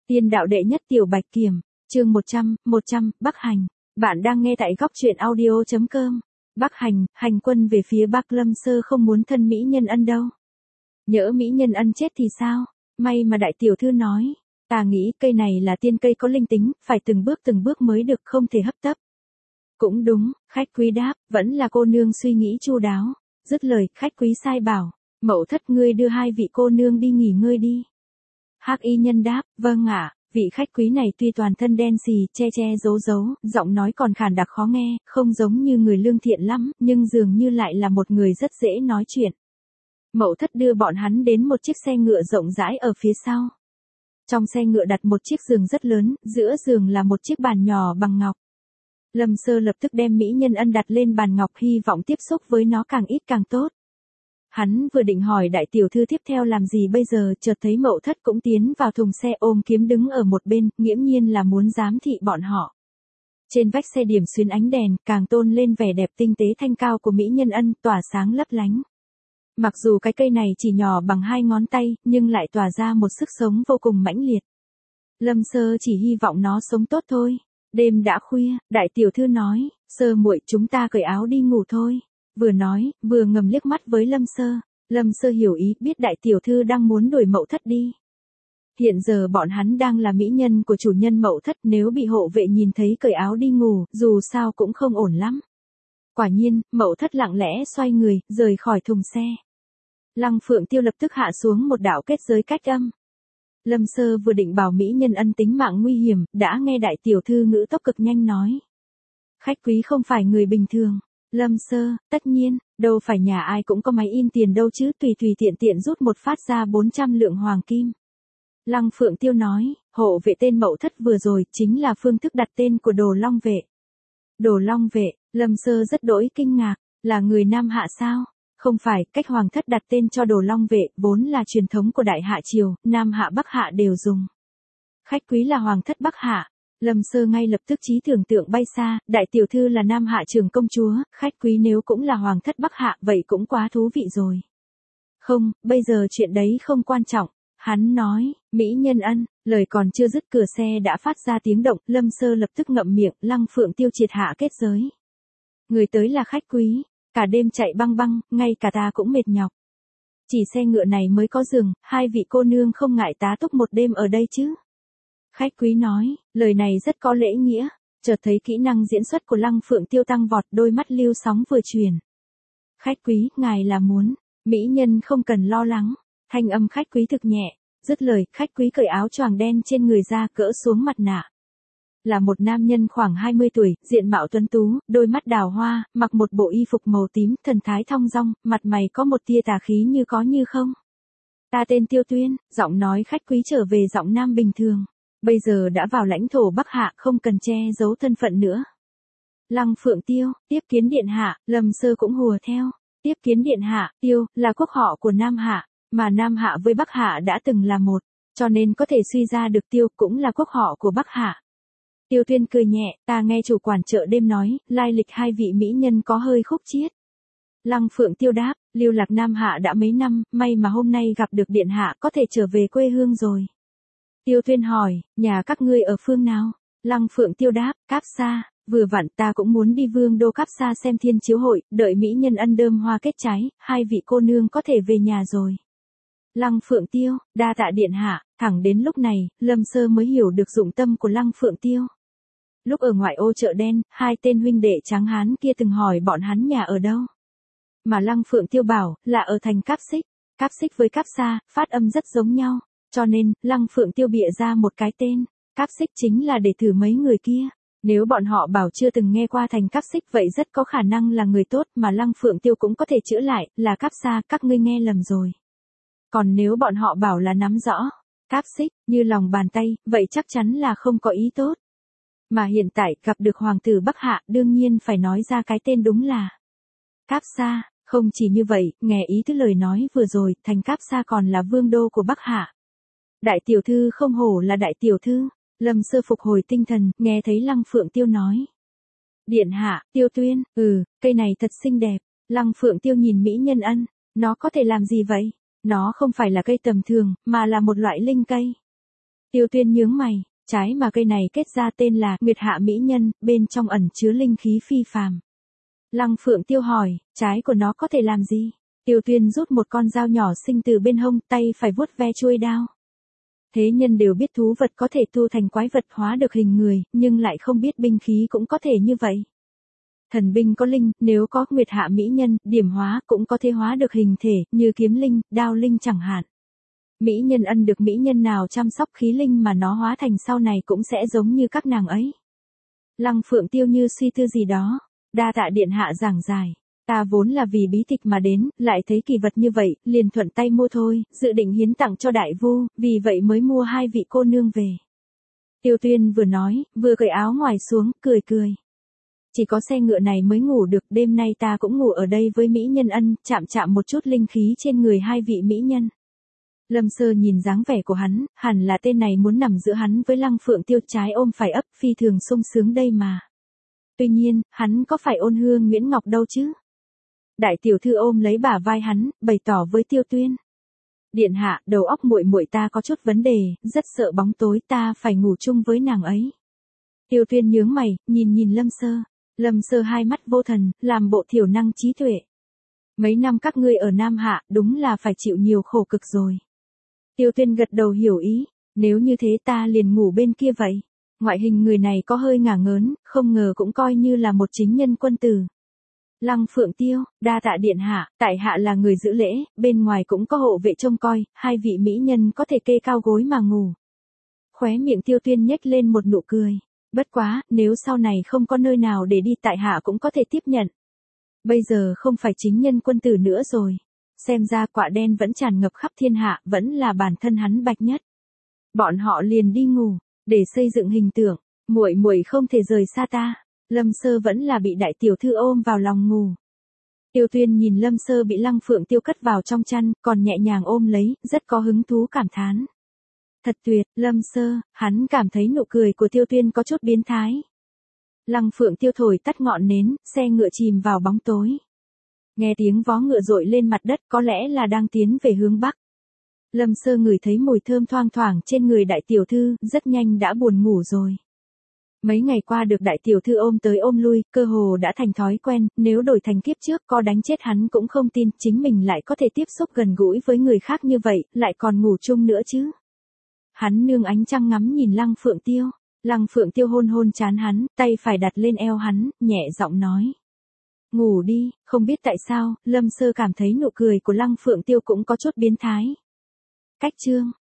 Tiên đạo đệ nhất tiểu bạch kiểm, chương 100, Bắc Hành. Bạn đang nghe tại góc truyện audio.com. Bắc Hành, hành quân về phía Bắc. Lâm Sơ không muốn thân Mỹ Nhân Ân đâu. Nhỡ Mỹ Nhân Ân chết thì sao? May mà đại tiểu thư nói. Ta nghĩ cây này là tiên cây có linh tính, phải từng bước mới được, không thể hấp tấp. Cũng đúng, khách quý đáp, vẫn là cô nương suy nghĩ chu đáo. Dứt lời, khách quý sai bảo, Mậu Thất ngươi đưa hai vị cô nương đi nghỉ ngơi đi. Hắc y nhân đáp, vâng ạ. Vị khách quý này tuy toàn thân đen xì, che giấu, giọng nói còn khàn đặc khó nghe, không giống như người lương thiện lắm, nhưng dường như lại là một người rất dễ nói chuyện. Mậu Thất đưa bọn hắn đến một chiếc xe ngựa rộng rãi ở phía sau. Trong xe ngựa đặt một chiếc giường rất lớn, giữa giường là một chiếc bàn nhỏ bằng ngọc. Lâm Sơ lập tức đem Mỹ Nhân Ân đặt lên bàn ngọc, hy vọng tiếp xúc với nó càng ít càng tốt. Hắn vừa định hỏi đại tiểu thư tiếp theo làm gì bây giờ, chợt thấy Mậu Thất cũng tiến vào thùng xe ôm kiếm đứng ở một bên, nghiễm nhiên là muốn giám thị bọn họ. Trên vách xe điểm xuyến ánh đèn, càng tôn lên vẻ đẹp tinh tế thanh cao của Mỹ Nhân Ân, tỏa sáng lấp lánh. Mặc dù cái cây này chỉ nhỏ bằng 2 ngón tay, nhưng lại tỏa ra một sức sống vô cùng mãnh liệt. Lâm Sơ chỉ hy vọng nó sống tốt thôi. Đêm đã khuya, đại tiểu thư nói, Sơ muội chúng ta cởi áo đi ngủ thôi. Vừa nói, vừa ngầm liếc mắt với Lâm Sơ. Lâm Sơ hiểu ý, biết đại tiểu thư đang muốn đuổi Mậu Thất đi. Hiện giờ bọn hắn đang là mỹ nhân của chủ nhân Mậu Thất, nếu bị hộ vệ nhìn thấy cởi áo đi ngủ, dù sao cũng không ổn lắm. Quả nhiên, Mậu Thất lặng lẽ xoay người, rời khỏi thùng xe. Lăng Phượng Tiêu lập tức hạ xuống một đạo kết giới cách âm. Lâm Sơ vừa định bảo Mỹ Nhân Ân tính mạng nguy hiểm, đã nghe đại tiểu thư ngữ tốc cực nhanh nói. Khách quý không phải người bình thường. Lâm Sơ, tất nhiên, đâu phải nhà ai cũng có máy in tiền đâu chứ, tùy tiện rút một phát ra 400 lượng hoàng kim. Lăng Phượng Tiêu nói, hộ vệ tên Mậu Thất vừa rồi, chính là phương thức đặt tên của Đồ Long Vệ. Đồ Long Vệ, Lâm Sơ rất đỗi kinh ngạc, là người Nam Hạ sao? Không phải, cách hoàng thất đặt tên cho Đồ Long Vệ, vốn là truyền thống của Đại Hạ Triều, Nam Hạ Bắc Hạ đều dùng. Khách quý là hoàng thất Bắc Hạ. Lâm Sơ ngay lập tức trí tưởng tượng bay xa, đại tiểu thư là Nam Hạ Trường công chúa, khách quý nếu cũng là hoàng thất Bắc Hạ, vậy cũng quá thú vị rồi. Không, bây giờ chuyện đấy không quan trọng. Hắn nói, Mỹ Nhân Ân, lời còn chưa dứt cửa xe đã phát ra tiếng động, Lâm Sơ lập tức ngậm miệng, Lăng Phượng Tiêu triệt hạ kết giới. Người tới là khách quý, cả đêm chạy băng, ngay cả ta cũng mệt nhọc. Chỉ xe ngựa này mới có giường, hai vị cô nương không ngại tá túc một đêm ở đây chứ? Khách quý nói, lời này rất có lễ nghĩa, chợt thấy kỹ năng diễn xuất của Lăng Phượng Tiêu tăng vọt, đôi mắt lưu sóng vừa truyền. Khách quý, ngài là muốn, mỹ nhân không cần lo lắng, thanh âm khách quý thực nhẹ, dứt lời, khách quý cởi áo choàng đen trên người ra, cỡ xuống mặt nạ. Là một nam nhân khoảng 20 tuổi, diện mạo tuấn tú, đôi mắt đào hoa, mặc một bộ y phục màu tím, thần thái thong dong, mặt mày có một tia tà khí như có như không. Ta tên Tiêu Tuyên, giọng nói khách quý trở về giọng nam bình thường. Bây giờ đã vào lãnh thổ Bắc Hạ, không cần che giấu thân phận nữa. Lăng Phượng Tiêu, tiếp kiến điện hạ, Lâm Sơ cũng hùa theo. Tiếp kiến điện hạ, Tiêu, là quốc họ của Nam Hạ, mà Nam Hạ với Bắc Hạ đã từng là một, cho nên có thể suy ra được Tiêu cũng là quốc họ của Bắc Hạ. Tiêu Tuyên cười nhẹ, ta nghe chủ quản chợ đêm nói, lai lịch hai vị mỹ nhân có hơi khúc chiết. Lăng Phượng Tiêu đáp, lưu lạc Nam Hạ đã mấy năm, may mà hôm nay gặp được điện hạ, có thể trở về quê hương rồi. Tiêu Tuyên hỏi, nhà các ngươi ở phương nào? Lăng Phượng Tiêu đáp, Cáp Sa, vừa vặn ta cũng muốn đi Vương đô Cáp Sa xem thiên chiếu hội, đợi Mỹ Nhân Ân đơm hoa kết trái, hai vị cô nương có thể về nhà rồi. Lăng Phượng Tiêu, đa tạ điện hạ. Thẳng đến lúc này, Lâm Sơ mới hiểu được dụng tâm của Lăng Phượng Tiêu. Lúc ở ngoại ô chợ đen, hai tên huynh đệ tráng hán kia từng hỏi bọn hắn nhà ở đâu. Mà Lăng Phượng Tiêu bảo, là ở thành Cáp Xích. Cáp Xích với Cáp Sa, phát âm rất giống nhau. Cho nên, Lăng Phượng Tiêu bịa ra một cái tên, Cáp Xích chính là để thử mấy người kia. Nếu bọn họ bảo chưa từng nghe qua thành Cáp Xích vậy rất có khả năng là người tốt, mà Lăng Phượng Tiêu cũng có thể chữa lại, là Cáp Sa, các ngươi nghe lầm rồi. Còn nếu bọn họ bảo là nắm rõ, Cáp Xích, như lòng bàn tay, vậy chắc chắn là không có ý tốt. Mà hiện tại, gặp được hoàng tử Bắc Hạ, đương nhiên phải nói ra cái tên đúng là Cáp Sa. Không chỉ như vậy, nghe ý thứ lời nói vừa rồi, thành Cáp Sa còn là vương đô của Bắc Hạ. Đại tiểu thư không hổ là đại tiểu thư. Lâm Sơ phục hồi tinh thần, nghe thấy Lăng Phượng Tiêu nói. Điện hạ, Tiêu Tuyên, cây này thật xinh đẹp. Lăng Phượng Tiêu nhìn Mỹ Nhân Ân, nó có thể làm gì vậy? Nó không phải là cây tầm thường, mà là một loại linh cây. Tiêu Tuyên nhướng mày, trái mà cây này kết ra tên là Nguyệt Hạ Mỹ Nhân, bên trong ẩn chứa linh khí phi phàm. Lăng Phượng Tiêu hỏi, trái của nó có thể làm gì? Tiêu Tuyên rút một con dao nhỏ sinh từ bên hông, tay phải vuốt ve chuôi đao. Thế nhân đều biết thú vật có thể tu thành quái vật hóa được hình người, nhưng lại không biết binh khí cũng có thể như vậy. Thần binh có linh, nếu có Nguyệt Hạ Mỹ Nhân, điểm hóa cũng có thể hóa được hình thể, như kiếm linh, đao linh chẳng hạn. Mỹ nhân ân được mỹ nhân nào chăm sóc khí linh mà nó hóa thành sau này cũng sẽ giống như các nàng ấy. Lăng Phượng Tiêu như suy tư gì đó, đa tạ điện hạ giảng giải. Ta vốn là vì bí tịch mà đến, lại thấy kỳ vật như vậy, liền thuận tay mua thôi, dự định hiến tặng cho đại vu, vì vậy mới mua 2 vị cô nương về. Tiêu Tuyên vừa nói, vừa cởi áo ngoài xuống, cười cười. Chỉ có xe ngựa này mới ngủ được, đêm nay ta cũng ngủ ở đây với mỹ nhân ân, chạm chạm một chút linh khí trên người 2 vị mỹ nhân. Lâm Sơ nhìn dáng vẻ của hắn, hẳn là tên này muốn nằm giữa hắn với Lăng Phượng Tiêu, trái ôm phải ấp, phi thường sung sướng đây mà. Tuy nhiên, hắn có phải ôn hương Nguyễn Ngọc đâu chứ? Đại tiểu thư ôm lấy bả vai hắn, bày tỏ với Tiêu Tuyên. Điện hạ, đầu óc muội muội ta có chút vấn đề, rất sợ bóng tối, ta phải ngủ chung với nàng ấy. Tiêu Tuyên nhướng mày, nhìn Lâm Sơ. Lâm Sơ hai mắt vô thần, làm bộ thiểu năng trí tuệ. Mấy năm các ngươi ở Nam Hạ, đúng là phải chịu nhiều khổ cực rồi. Tiêu Tuyên gật đầu hiểu ý, nếu như thế ta liền ngủ bên kia vậy. Ngoại hình người này có hơi ngả ngớn, không ngờ cũng coi như là một chính nhân quân tử. Lăng Phượng Tiêu, đa tạ điện hạ, tại hạ là người giữ lễ, bên ngoài cũng có hộ vệ trông coi, 2 vị mỹ nhân có thể kê cao gối mà ngủ. Khóe miệng Tiêu Tuyên nhếch lên một nụ cười. Bất quá, nếu sau này không có nơi nào để đi tại hạ cũng có thể tiếp nhận. Bây giờ không phải chính nhân quân tử nữa rồi. Xem ra quạ đen vẫn tràn ngập khắp thiên hạ, vẫn là bản thân hắn bạch nhất. Bọn họ liền đi ngủ, để xây dựng hình tượng, muội muội không thể rời xa ta. Lâm Sơ vẫn là bị đại tiểu thư ôm vào lòng ngủ. Tiêu Tuyên nhìn Lâm Sơ bị Lăng Phượng Tiêu cất vào trong chăn, còn nhẹ nhàng ôm lấy, rất có hứng thú cảm thán. Thật tuyệt, Lâm Sơ, hắn cảm thấy nụ cười của Tiêu Tuyên có chút biến thái. Lăng Phượng Tiêu thổi tắt ngọn nến, xe ngựa chìm vào bóng tối. Nghe tiếng vó ngựa dội lên mặt đất, có lẽ là đang tiến về hướng Bắc. Lâm Sơ ngửi thấy mùi thơm thoang thoảng trên người đại tiểu thư, rất nhanh đã buồn ngủ rồi. Mấy ngày qua được đại tiểu thư ôm tới ôm lui, cơ hồ đã thành thói quen, nếu đổi thành kiếp trước có đánh chết hắn cũng không tin chính mình lại có thể tiếp xúc gần gũi với người khác như vậy, lại còn ngủ chung nữa chứ. Hắn nương ánh trăng ngắm nhìn Lăng Phượng Tiêu. Lăng Phượng Tiêu hôn hôn trán hắn, tay phải đặt lên eo hắn, nhẹ giọng nói. Ngủ đi, không biết tại sao, Lâm Sơ cảm thấy nụ cười của Lăng Phượng Tiêu cũng có chút biến thái. Cách chương.